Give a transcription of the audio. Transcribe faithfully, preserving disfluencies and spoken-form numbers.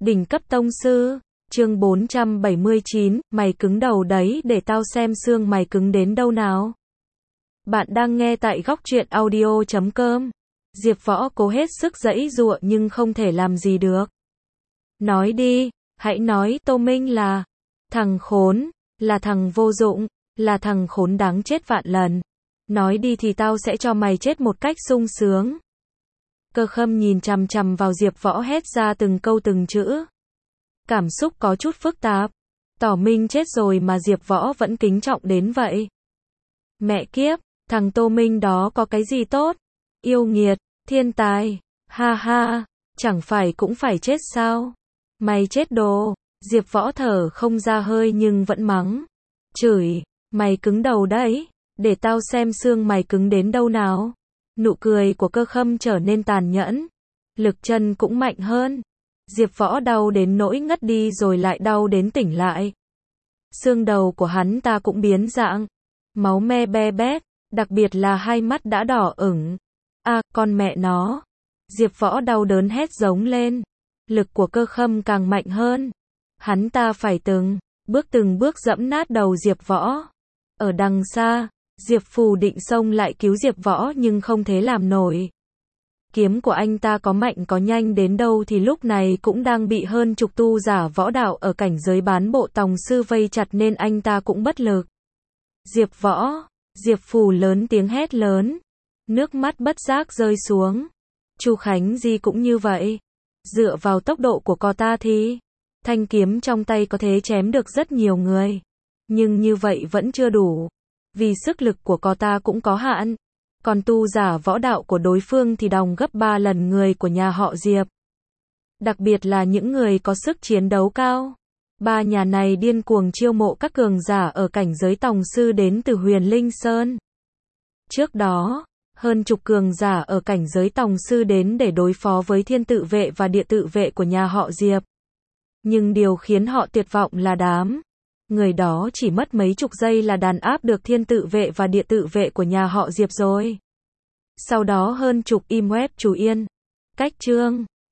Đỉnh cấp tông sư, chương bốn trăm bảy mươi chín, mày cứng đầu đấy để tao xem xương mày cứng đến đâu nào. Bạn đang nghe tại góc truyện audio chấm com. Diệp Võ cố hết sức giãy giụa nhưng không thể làm gì được. Nói đi, hãy nói Tô Minh là thằng khốn, là thằng vô dụng, là thằng khốn đáng chết vạn lần. Nói đi thì tao sẽ cho mày chết một cách sung sướng. Cơ Khâm nhìn chằm chằm vào Diệp Võ hét ra từng câu từng chữ. Cảm xúc có chút phức tạp. Tỏ Minh chết rồi mà Diệp Võ vẫn kính trọng đến vậy. Mẹ kiếp, thằng Tô Minh đó có cái gì tốt? Yêu nghiệt, thiên tài, ha ha, chẳng phải cũng phải chết sao? Mày chết đồ. Diệp Võ thở không ra hơi nhưng vẫn mắng. Chửi, mày cứng đầu đấy, để tao xem xương mày cứng đến đâu nào. Nụ cười của Cơ Khâm trở nên tàn nhẫn. Lực chân cũng mạnh hơn. Diệp Võ đau đến nỗi ngất đi rồi lại đau đến tỉnh lại. Xương đầu của hắn ta cũng biến dạng. Máu me be bét, đặc biệt là hai mắt đã đỏ ửng. À, con mẹ nó. Diệp Võ đau đớn hét giống lên. Lực của Cơ Khâm càng mạnh hơn. Hắn ta phải từng bước từng bước dẫm nát đầu Diệp Võ. Ở đằng xa, Diệp Phù định xông lại cứu Diệp Võ nhưng không thể làm nổi. Kiếm của anh ta có mạnh có nhanh đến đâu thì lúc này cũng đang bị hơn chục tu giả võ đạo ở cảnh giới bán bộ tòng sư vây chặt nên anh ta cũng bất lực. Diệp Võ, Diệp Phù lớn tiếng hét lớn. Nước mắt bất giác rơi xuống. Chu Khánh Di cũng như vậy. Dựa vào tốc độ của cô ta thì thanh kiếm trong tay có thể chém được rất nhiều người. Nhưng như vậy vẫn chưa đủ. Vì sức lực của cô ta cũng có hạn. Còn tu giả võ đạo của đối phương thì đồng gấp ba lần người của nhà họ Diệp. Đặc biệt là những người có sức chiến đấu cao. Ba nhà này điên cuồng chiêu mộ các cường giả ở cảnh giới tòng sư đến từ Huyền Linh Sơn. Trước đó, hơn chục cường giả ở cảnh giới tòng sư đến để đối phó với thiên tự vệ và địa tự vệ của nhà họ Diệp. Nhưng điều khiến họ tuyệt vọng là đám người đó chỉ mất mấy chục giây là đàn áp được thiên tự vệ và địa tự vệ của nhà họ Diệp rồi. Sau đó hơn chục im web chủ yên. Cách chương